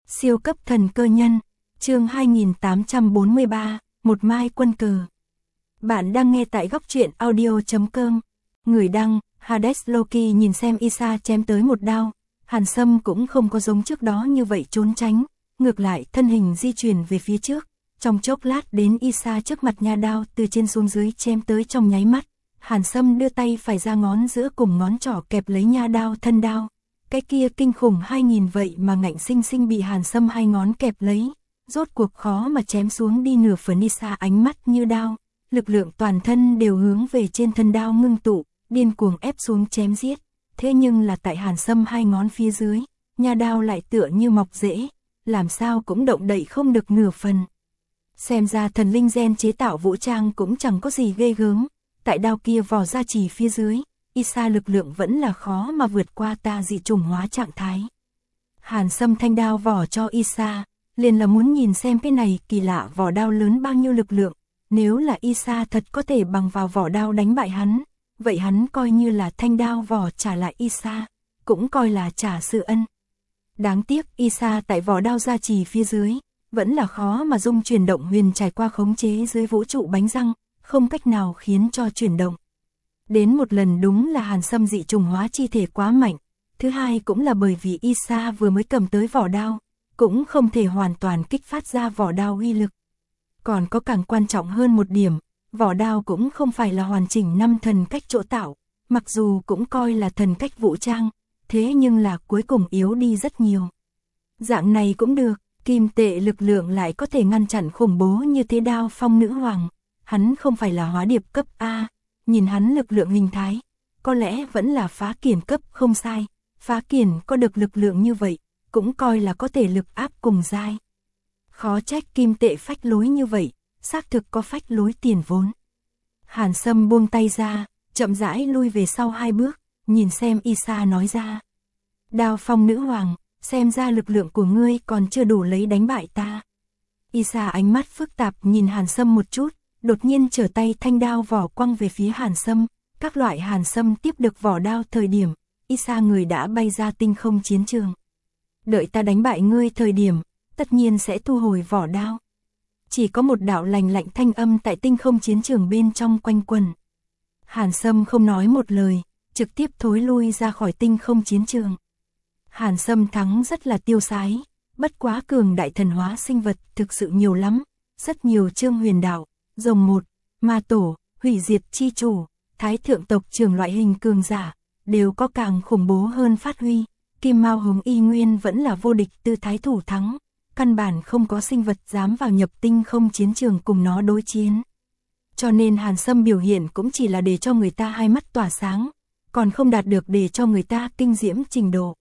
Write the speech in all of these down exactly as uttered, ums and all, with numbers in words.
Siêu cấp thần cơ nhân, chương hai nghìn tám trăm bốn mươi ba, một mai quân cờ. Bạn đang nghe tại góc truyện audio chấm com. Người đăng, Hades Loki nhìn xem Isa chém tới một đao. Hàn Sâm cũng không có giống trước đó như vậy trốn tránh, ngược lại thân hình di chuyển về phía trước. Trong chốc lát đến Isa trước mặt nha đao từ trên xuống dưới chém tới trong nháy mắt. Hàn Sâm đưa tay phải ra ngón giữa cùng ngón trỏ kẹp lấy nha đao thân đao. Cái kia kinh khủng hai nghìn vậy mà ngạnh sinh sinh bị Hàn Sâm hai ngón kẹp lấy, rốt cuộc khó mà chém xuống đi nửa phần. Isa ánh mắt như đao, lực lượng toàn thân đều hướng về trên thân đao ngưng tụ, điên cuồng ép xuống chém giết. Thế nhưng là tại Hàn Sâm hai ngón phía dưới, nha đao lại tựa như mọc rễ, làm sao cũng động đậy không được nửa phần. Xem ra thần linh gen chế tạo vũ trang cũng chẳng có gì ghê gớm, tại đao kia vỏ ra chỉ phía dưới. Isa lực lượng vẫn là khó mà vượt qua ta dị trùng hóa trạng thái. Hàn Sâm thanh đao vỏ cho Isa, liền là muốn nhìn xem cái này kỳ lạ vỏ đao lớn bao nhiêu lực lượng. Nếu là Isa thật có thể bằng vào vỏ đao đánh bại hắn, vậy hắn coi như là thanh đao vỏ trả lại Isa, cũng coi là trả sự ân. Đáng tiếc Isa tại vỏ đao gia trì phía dưới, vẫn là khó mà dung chuyển động huyền trải qua khống chế dưới vũ trụ bánh răng, không cách nào khiến cho chuyển động. Đến một lần đúng là Hàn Sâm dị trùng hóa chi thể quá mạnh, thứ hai cũng là bởi vì Isa vừa mới cầm tới vỏ đao, cũng không thể hoàn toàn kích phát ra vỏ đao uy lực. Còn có càng quan trọng hơn một điểm, vỏ đao cũng không phải là hoàn chỉnh năm thần cách chỗ tạo, mặc dù cũng coi là thần cách vũ trang, thế nhưng là cuối cùng yếu đi rất nhiều. Dạng này cũng được, kim tệ lực lượng lại có thể ngăn chặn khủng bố như thế đao phong nữ hoàng, hắn không phải là hóa điệp cấp A. Nhìn hắn lực lượng hình thái, có lẽ vẫn là phá kiền cấp không sai, phá kiền có được lực lượng như vậy, cũng coi là có thể lực áp cùng giai. Khó trách kim tệ phách lối như vậy, xác thực có phách lối tiền vốn. Hàn Sâm buông tay ra, chậm rãi lui về sau hai bước, nhìn xem Isa nói ra. Đao phong nữ hoàng, xem ra lực lượng của ngươi còn chưa đủ lấy đánh bại ta. Isa ánh mắt phức tạp nhìn Hàn Sâm một chút. Đột nhiên trở tay thanh đao vỏ quăng về phía Hàn Sâm, các loại Hàn Sâm tiếp được vỏ đao thời điểm, Isa người đã bay ra tinh không chiến trường. Đợi ta đánh bại ngươi thời điểm, tất nhiên sẽ thu hồi vỏ đao. Chỉ có một đạo lành lạnh thanh âm tại tinh không chiến trường bên trong quanh quẩn. Hàn Sâm không nói một lời, trực tiếp thối lui ra khỏi tinh không chiến trường. Hàn Sâm thắng rất là tiêu sái, bất quá cường đại thần hóa sinh vật thực sự nhiều lắm, rất nhiều chương huyền đạo. Rồng một, ma tổ, hủy diệt chi chủ, thái thượng tộc trưởng loại hình cường giả, đều có càng khủng bố hơn phát huy. Kim Mao Hống y nguyên vẫn là vô địch tư thái thủ thắng, căn bản không có sinh vật dám vào nhập tinh không chiến trường cùng nó đối chiến. Cho nên Hàn Sâm biểu hiện cũng chỉ là để cho người ta hai mắt tỏa sáng, còn không đạt được để cho người ta kinh diễm trình độ.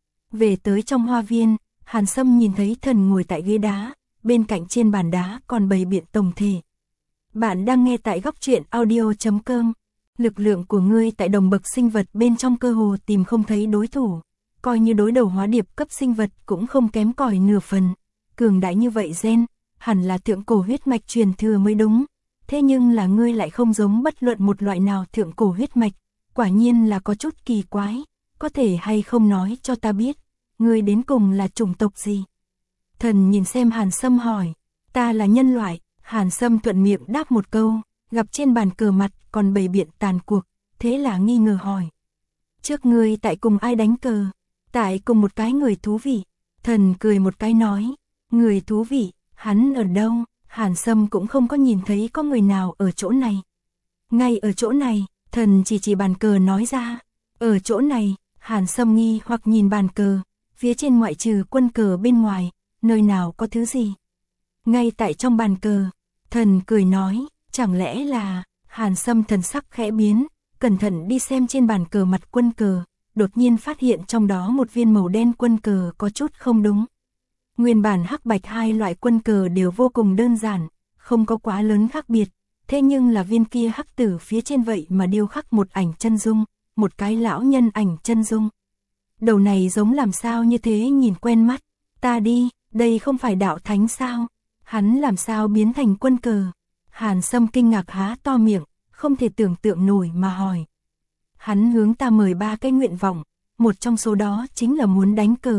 Về tới trong hoa viên, Hàn Sâm nhìn thấy thần ngồi tại ghế đá, bên cạnh trên bàn đá còn bày biện tổng thể. Bạn đang nghe tại góc truyện audio chấm com. Lực lượng của ngươi tại đồng bậc sinh vật bên trong cơ hồ tìm không thấy đối thủ. Coi như đối đầu hóa điệp cấp sinh vật cũng không kém cỏi nửa phần. Cường đại như vậy gen, hẳn là thượng cổ huyết mạch truyền thừa mới đúng. Thế nhưng là ngươi lại không giống bất luận một loại nào thượng cổ huyết mạch. Quả nhiên là có chút kỳ quái. Có thể hay không nói cho ta biết, ngươi đến cùng là chủng tộc gì? Thần nhìn xem Hàn Sâm hỏi. Ta là nhân loại. Hàn Sâm thuận miệng đáp một câu, gặp trên bàn cờ mặt còn bày biện tàn cuộc, thế là nghi ngờ hỏi. Trước ngươi tại cùng ai đánh cờ? Tại cùng một cái người thú vị. Thần cười một cái nói, người thú vị, hắn ở đâu? Hàn Sâm cũng không có nhìn thấy có người nào ở chỗ này. Ngay ở chỗ này, thần chỉ chỉ bàn cờ nói ra. Ở chỗ này, Hàn Sâm nghi hoặc nhìn bàn cờ, phía trên ngoại trừ quân cờ bên ngoài, nơi nào có thứ gì? Ngay tại trong bàn cờ. Thần cười nói, chẳng lẽ là, Hàn Sâm thần sắc khẽ biến, cẩn thận đi xem trên bàn cờ mặt quân cờ, đột nhiên phát hiện trong đó một viên màu đen quân cờ có chút không đúng. Nguyên bản hắc bạch hai loại quân cờ đều vô cùng đơn giản, không có quá lớn khác biệt, thế nhưng là viên kia hắc tử phía trên vậy mà điêu khắc một ảnh chân dung, một cái lão nhân ảnh chân dung. Đầu này giống làm sao như thế nhìn quen mắt, ta đi, đây không phải đạo thánh sao? Hắn làm sao biến thành quân cờ? Hàn Sâm kinh ngạc há to miệng, không thể tưởng tượng nổi mà hỏi. Hắn hướng ta mời ba cái nguyện vọng, một trong số đó chính là muốn đánh cờ,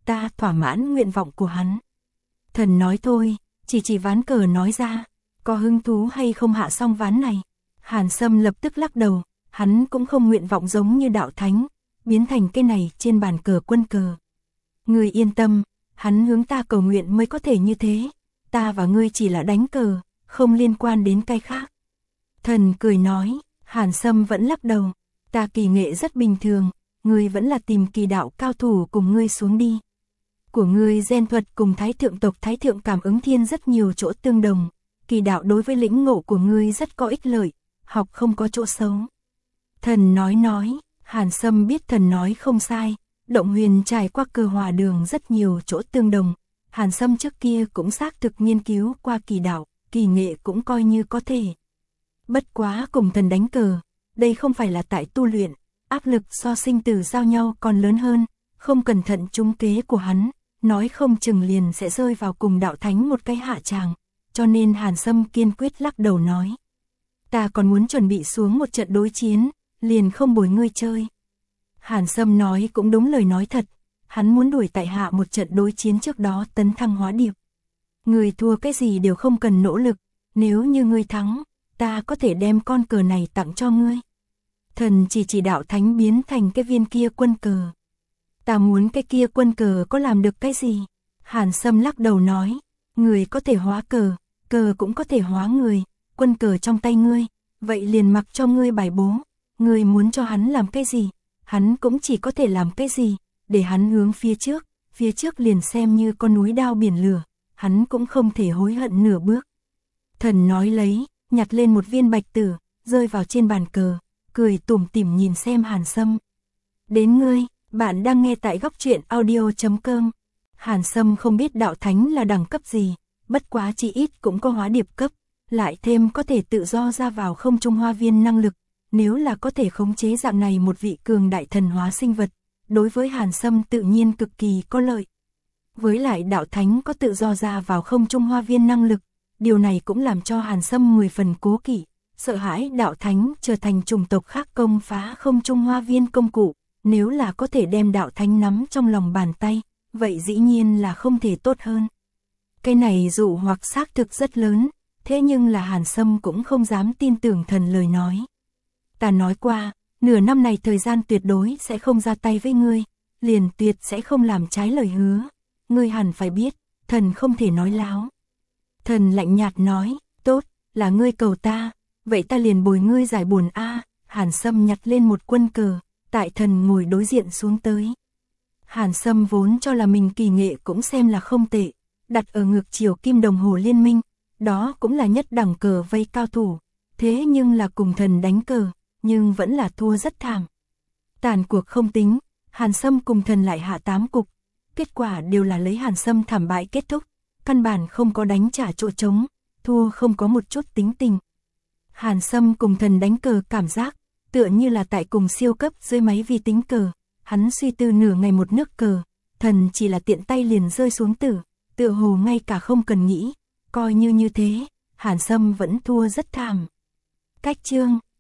ta thỏa mãn nguyện vọng của hắn. Thần nói thôi, chỉ chỉ ván cờ nói ra, có hứng thú hay không hạ xong ván này? Hàn Sâm lập tức lắc đầu, hắn cũng không nguyện vọng giống như đạo thánh, biến thành cái này trên bàn cờ quân cờ. Ngươi yên tâm, hắn hướng ta cầu nguyện mới có thể như thế, ta và ngươi chỉ là đánh cờ, không liên quan đến cái khác. Thần cười nói, Hàn Sâm vẫn lắc đầu, ta kỳ nghệ rất bình thường, ngươi vẫn là tìm kỳ đạo cao thủ cùng ngươi xuống đi. Của ngươi gen thuật cùng thái thượng tộc thái thượng cảm ứng thiên rất nhiều chỗ tương đồng, kỳ đạo đối với lĩnh ngộ của ngươi rất có ích lợi, học không có chỗ xấu. Thần nói nói, Hàn Sâm biết thần nói không sai, Động Huyền trải qua cờ hòa đường rất nhiều chỗ tương đồng, Hàn Sâm trước kia cũng xác thực nghiên cứu qua kỳ đạo, kỳ nghệ cũng coi như có thể. Bất quá cùng thần đánh cờ, đây không phải là tại tu luyện, áp lực so sinh tử giao nhau còn lớn hơn, không cẩn thận trúng kế của hắn, nói không chừng liền sẽ rơi vào cùng đạo thánh một cái hạ tràng, cho nên Hàn Sâm kiên quyết lắc đầu nói. Ta còn muốn chuẩn bị xuống một trận đối chiến, liền không bồi ngươi chơi. Hàn Sâm nói cũng đúng lời nói thật, hắn muốn đuổi tại hạ một trận đối chiến trước đó tấn thăng hóa điệp. Người thua cái gì đều không cần nỗ lực, nếu như ngươi thắng, ta có thể đem con cờ này tặng cho ngươi. Thần chỉ chỉ đạo thánh biến thành cái viên kia quân cờ. Ta muốn cái kia quân cờ có làm được cái gì? Hàn Sâm lắc đầu nói, người có thể hóa cờ, cờ cũng có thể hóa người, quân cờ trong tay ngươi, vậy liền mặc cho ngươi bài bố, ngươi muốn cho hắn làm cái gì, hắn cũng chỉ có thể làm cái gì, để hắn hướng phía trước, phía trước liền xem như con núi đao biển lửa, hắn cũng không thể hối hận nửa bước. Thần nói lấy, nhặt lên một viên bạch tử, rơi vào trên bàn cờ, cười tủm tỉm nhìn xem Hàn Sâm. Đến ngươi, bạn đang nghe tại góc truyện audio chấm com. Hàn Sâm không biết đạo thánh là đẳng cấp gì, bất quá chỉ ít cũng có hóa điệp cấp, lại thêm có thể tự do ra vào không trung hoa viên năng lực, nếu là có thể khống chế dạng này một vị cường đại thần hóa sinh vật, đối với Hàn Sâm tự nhiên cực kỳ có lợi. Với lại đạo thánh có tự do ra vào không trung hoa viên năng lực, điều này cũng làm cho Hàn Sâm mười phần cố kỵ, sợ hãi đạo thánh trở thành chủng tộc khác công phá không trung hoa viên công cụ, nếu là có thể đem đạo thánh nắm trong lòng bàn tay, vậy dĩ nhiên là không thể tốt hơn. Cái này dụ hoặc xác thực rất lớn, thế nhưng là Hàn Sâm cũng không dám tin tưởng thần lời nói. Ta nói qua, nửa năm này thời gian tuyệt đối sẽ không ra tay với ngươi, liền tuyệt sẽ không làm trái lời hứa. Ngươi hẳn phải biết, thần không thể nói láo. Thần lạnh nhạt nói, tốt, là ngươi cầu ta, vậy ta liền bồi ngươi giải buồn a. Hàn Sâm nhặt lên một quân cờ, tại thần ngồi đối diện xuống tới. Hàn Sâm vốn cho là mình kỳ nghệ cũng xem là không tệ, đặt ở ngược chiều kim đồng hồ liên minh, đó cũng là nhất đẳng cờ vây cao thủ, thế nhưng là cùng thần đánh cờ, nhưng vẫn là thua rất thảm. Tàn cuộc không tính, Hàn Sâm cùng thần lại hạ tám cục, kết quả đều là lấy Hàn Sâm thảm bại kết thúc, căn bản không có đánh trả chỗ trống, thua không có một chút tính tình. Hàn Sâm cùng thần đánh cờ cảm giác, tựa như là tại cùng siêu cấp dưới máy vi tính cờ, hắn suy tư nửa ngày một nước cờ, thần chỉ là tiện tay liền rơi xuống tử, tựa hồ ngay cả không cần nghĩ, coi như như thế, Hàn Sâm vẫn thua rất thảm. Cách chương